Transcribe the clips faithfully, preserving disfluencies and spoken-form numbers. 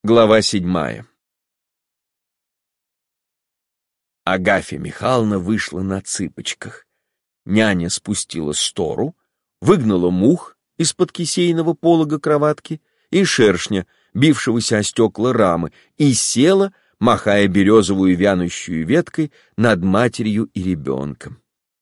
Глава седьмая. Агафья Михайловна вышла на цыпочках. Няня спустила стору, выгнала мух из-под кисейного полога кроватки и шершня, бившегося о стекла рамы, и села, махая березовую вянущую веткой над матерью и ребенком.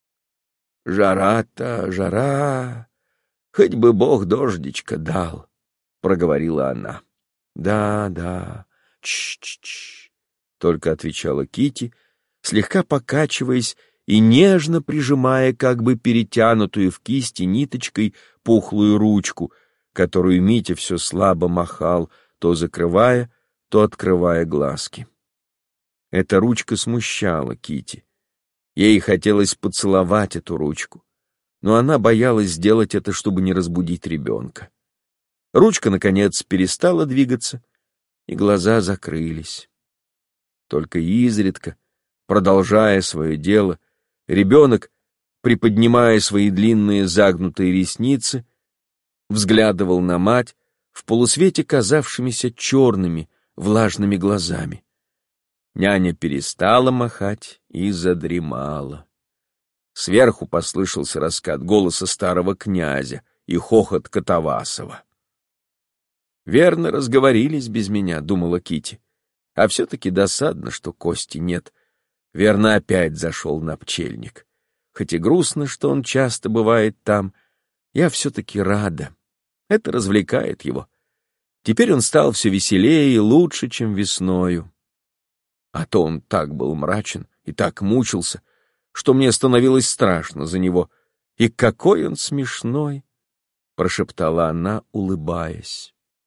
«Жара-то, жара, хоть бы Бог дождичка дал», — проговорила она. «Да, да, ч-ч-ч», — только отвечала Кити, слегка покачиваясь и нежно прижимая как бы перетянутую в кисти ниточкой пухлую ручку, которую Митя все слабо махал, то закрывая, то открывая глазки. Эта ручка смущала Кити. Ей хотелось поцеловать эту ручку, но она боялась сделать это, чтобы не разбудить ребенка. Ручка, наконец, перестала двигаться, и глаза закрылись. Только изредка, продолжая свое дело, ребенок, приподнимая свои длинные загнутые ресницы, взглядывал на мать в полусвете казавшимися черными, влажными глазами. Няня перестала махать и задремала. Сверху послышался раскат голоса старого князя и хохот Катавасова. «Верно, разговорились без меня», — думала Кити. «А все-таки досадно, что Кости нет. Верно, опять зашел на пчельник. Хоть и грустно, что он часто бывает там, я все-таки рада. Это развлекает его. Теперь он стал все веселее и лучше, чем весною. А то он так был мрачен и так мучился, что мне становилось страшно за него. И какой он смешной!» — прошептала она, улыбаясь.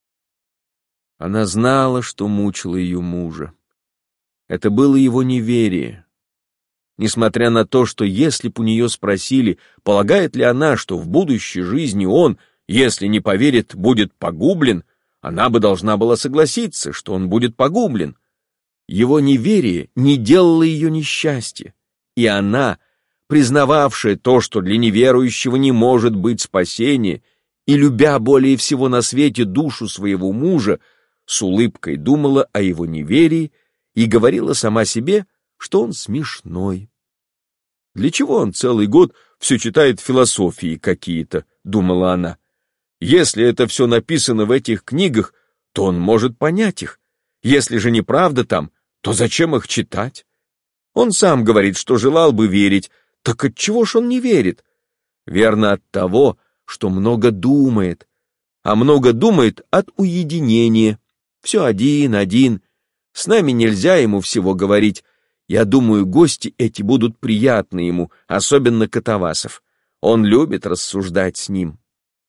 Она знала, что мучило ее мужа. Это было его неверие. Несмотря на то, что если б у нее спросили, полагает ли она, что в будущей жизни он, если не поверит, будет погублен, она бы должна была согласиться, что он будет погублен. Его неверие не делало ее несчастья, и она, признававшая то, что для неверующего не может быть спасения, и любя более всего на свете душу своего мужа, с улыбкой думала о его неверии и говорила сама себе, что он смешной. «Для чего он целый год все читает философии какие-то?» — думала она. «Если это все написано в этих книгах, то он может понять их. Если же неправда там, то зачем их читать? Он сам говорит, что желал бы верить, так отчего ж он не верит? Верно, от того, что много думает, а много думает от уединения. Все один, один. С нами нельзя ему всего говорить. Я думаю, гости эти будут приятны ему, особенно Катавасов. Он любит рассуждать с ним».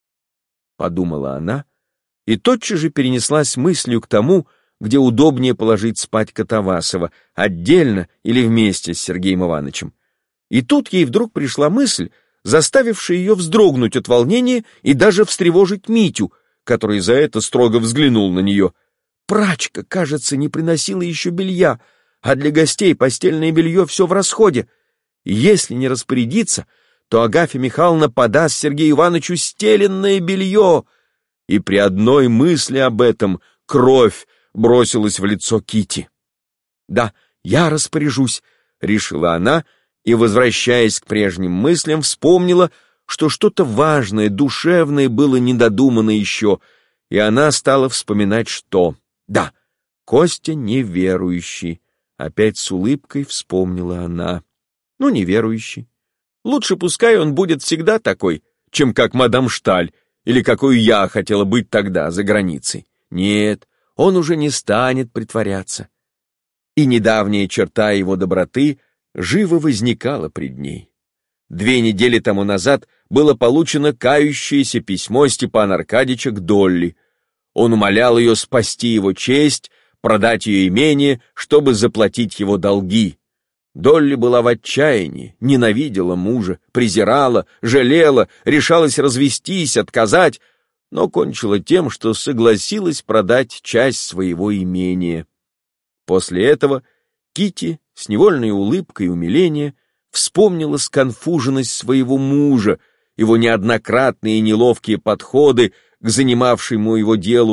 Подумала она, и тотчас же перенеслась мыслью к тому, где удобнее положить спать Катавасова, отдельно или вместе с Сергеем Ивановичем. И тут ей вдруг пришла мысль, заставившая ее вздрогнуть от волнения и даже встревожить Митю, который за это строго взглянул на нее. Прачка, кажется, не приносила еще белья, а для гостей постельное белье все в расходе. Если не распорядиться, то Агафья Михайловна подаст Сергею Ивановичу стеленное белье. И при одной мысли об этом кровь бросилась в лицо Кити. «Да, я распоряжусь», — решила она, и, возвращаясь к прежним мыслям, вспомнила, что что-то важное, душевное было недодумано еще, и она стала вспоминать, что... Да, Костя неверующий. Опять с улыбкой вспомнила она. Ну, неверующий. Лучше пускай он будет всегда такой, чем как мадам Шталь, или какой я хотела быть тогда за границей. Нет, он уже не станет притворяться. И недавняя черта его доброты живо возникала пред ней. Две недели тому назад было получено кающееся письмо Степана Аркадьича к Долли. Он умолял ее спасти его честь, продать ее имение, чтобы заплатить его долги. Долли была в отчаянии, ненавидела мужа, презирала, жалела, решалась развестись, отказать, но кончила тем, что согласилась продать часть своего имения. После этого Кити с невольной улыбкой умиления вспомнила сконфуженность своего мужа, его неоднократные неловкие подходы к занимавшему его делу,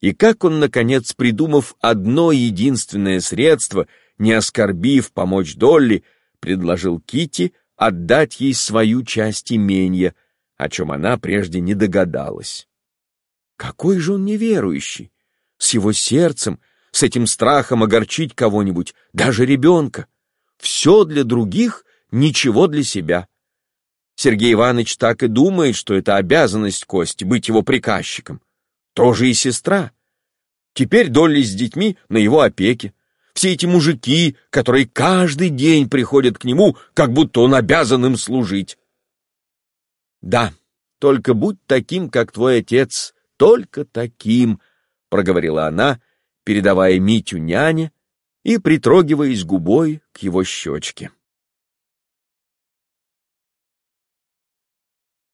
И как он, наконец, придумав одно единственное средство, не оскорбив помочь Долли, предложил Китти отдать ей свою часть имения, о чем она прежде не догадалась. Какой же он неверующий! С его сердцем, с этим страхом огорчить кого-нибудь, даже ребенка. Все для других, ничего для себя. Сергей Иванович так и думает, что это обязанность Кости быть его приказчиком. Тоже и сестра. Теперь Долли с детьми на его опеке. Все эти мужики, которые каждый день приходят к нему, как будто он обязан им служить. Да, только будь таким, как твой отец, только таким, проговорила она, передавая Митю няне и притрогиваясь губой к его щечке.